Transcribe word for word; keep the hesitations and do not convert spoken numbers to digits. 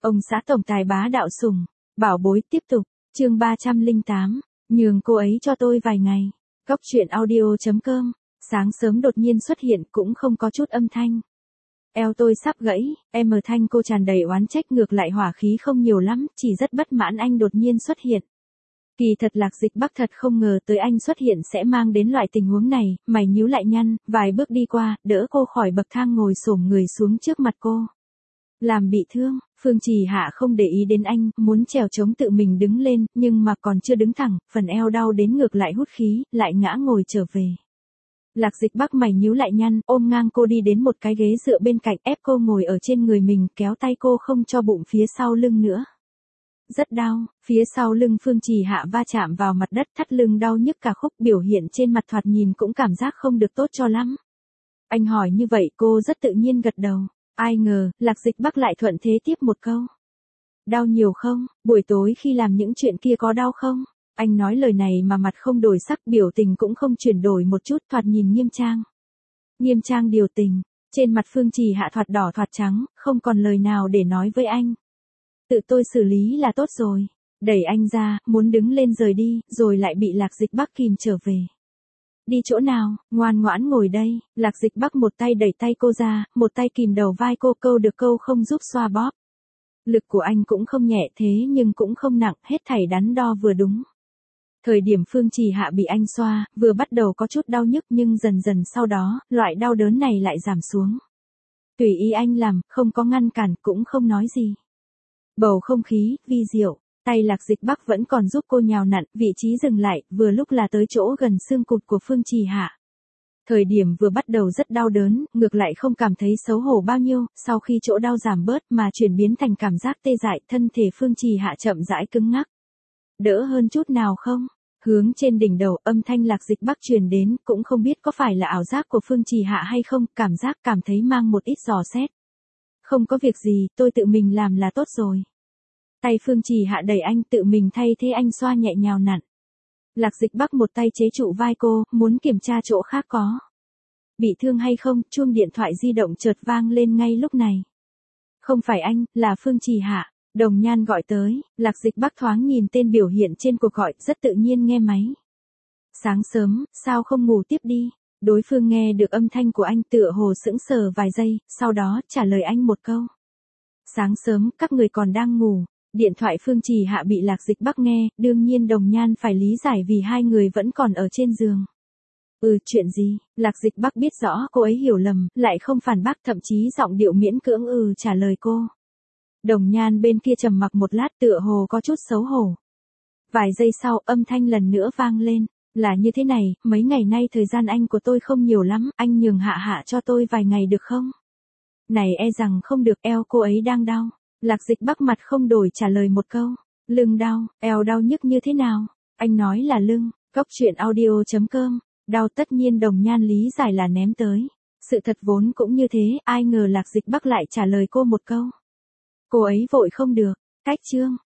Ông xã tổng tài bá đạo sủng, bảo bối tiếp tục, chương ba trăm lẻ tám, nhường cô ấy cho tôi vài ngày. Góc truyện audio.com, sáng sớm đột nhiên xuất hiện cũng không có chút âm thanh. Eo tôi sắp gãy, em ở thanh cô tràn đầy oán trách ngược lại hỏa khí không nhiều lắm, chỉ rất bất mãn anh đột nhiên xuất hiện. Kỳ thật Lạc Dịch Bắc thật không ngờ tới anh xuất hiện sẽ mang đến loại tình huống này, mày nhíu lại nhăn, vài bước đi qua, đỡ cô khỏi bậc thang ngồi xổm người xuống trước mặt cô. Làm bị thương, Phương Trì Hạ không để ý đến anh, muốn trèo chống tự mình đứng lên, nhưng mà còn chưa đứng thẳng, phần eo đau đến ngược lại hút khí, lại ngã ngồi trở về. Lạc Dịch Bắc mày nhíu lại nhăn, ôm ngang cô đi đến một cái ghế dựa bên cạnh, ép cô ngồi ở trên người mình, kéo tay cô không cho bụng phía sau lưng nữa. Rất đau, phía sau lưng Phương Trì Hạ va chạm vào mặt đất, thắt lưng đau nhức cả khúc, biểu hiện trên mặt thoạt nhìn cũng cảm giác không được tốt cho lắm. Anh hỏi như vậy cô rất tự nhiên gật đầu. Ai ngờ, Lạc Dịch Bắc lại thuận thế tiếp một câu. Đau nhiều không, buổi tối khi làm những chuyện kia có đau không? Anh nói lời này mà mặt không đổi sắc, biểu tình cũng không chuyển đổi một chút, thoạt nhìn nghiêm trang. Nghiêm trang điều tình, trên mặt Phương Trì Hạ thoạt đỏ thoạt trắng, không còn lời nào để nói với anh. Tự tôi xử lý là tốt rồi. Đẩy anh ra, muốn đứng lên rời đi, rồi lại bị Lạc Dịch Bắc kìm trở về. Đi chỗ nào, ngoan ngoãn ngồi đây. Lạc Dịch Bắc một tay đẩy tay cô ra, một tay kìm đầu vai cô, câu được câu không giúp xoa bóp. Lực của anh cũng không nhẹ thế nhưng cũng không nặng, hết thảy đắn đo vừa đúng. Thời điểm Phương Trì Hạ bị anh xoa, vừa bắt đầu có chút đau nhức nhưng dần dần sau đó, loại đau đớn này lại giảm xuống. Tùy ý anh làm, không có ngăn cản, cũng không nói gì. Bầu không khí, vi diệu. Tay Lạc Dịch Bắc vẫn còn giúp cô nhào nặn, vị trí dừng lại, vừa lúc là tới chỗ gần xương cụt của Phương Trì Hạ. Thời điểm vừa bắt đầu rất đau đớn, ngược lại không cảm thấy xấu hổ bao nhiêu, sau khi chỗ đau giảm bớt mà chuyển biến thành cảm giác tê dại, thân thể Phương Trì Hạ chậm rãi cứng ngắc. Đỡ hơn chút nào không? Hướng trên đỉnh đầu, âm thanh Lạc Dịch Bắc truyền đến, cũng không biết có phải là ảo giác của Phương Trì Hạ hay không, cảm giác cảm thấy mang một ít dò xét. Không có việc gì, tôi tự mình làm là tốt rồi. Tay Phương Trì Hạ đẩy anh, tự mình thay thế anh xoa nhẹ nhào nặn. Lạc Dịch Bắc một tay chế trụ vai cô, muốn kiểm tra chỗ khác có bị thương hay không, chuông điện thoại di động chợt vang lên ngay lúc này. Không phải anh, là Phương Trì Hạ. Đồng Nhan gọi tới, Lạc Dịch Bắc thoáng nhìn tên biểu hiện trên cuộc gọi, rất tự nhiên nghe máy. Sáng sớm, sao không ngủ tiếp đi? Đối phương nghe được âm thanh của anh tựa hồ sững sờ vài giây, sau đó trả lời anh một câu. Sáng sớm, các người còn đang ngủ. Điện thoại Phương Trì Hạ bị Lạc Dịch Bắc nghe, đương nhiên Đồng Nhan phải lý giải vì hai người vẫn còn ở trên giường. Ừ, chuyện gì? Lạc Dịch Bắc biết rõ cô ấy hiểu lầm, lại không phản bác, thậm chí giọng điệu miễn cưỡng ừ trả lời cô. Đồng Nhan bên kia trầm mặc một lát, tựa hồ có chút xấu hổ. Vài giây sau, âm thanh lần nữa vang lên. Là như thế này, mấy ngày nay thời gian anh của tôi không nhiều lắm, anh nhường Hạ Hạ cho tôi vài ngày được không? Này e rằng không được, eo cô ấy đang đau. Lạc Dịch Bắc mặt không đổi trả lời một câu. Lưng đau, eo đau nhức như thế nào? Anh nói là lưng. Góc truyện audio.com. Đau tất nhiên Đồng Nhan lý giải là ném tới. Sự thật vốn cũng như thế, ai ngờ Lạc Dịch Bắc lại trả lời cô một câu. Cô ấy vội không được. Cách chương.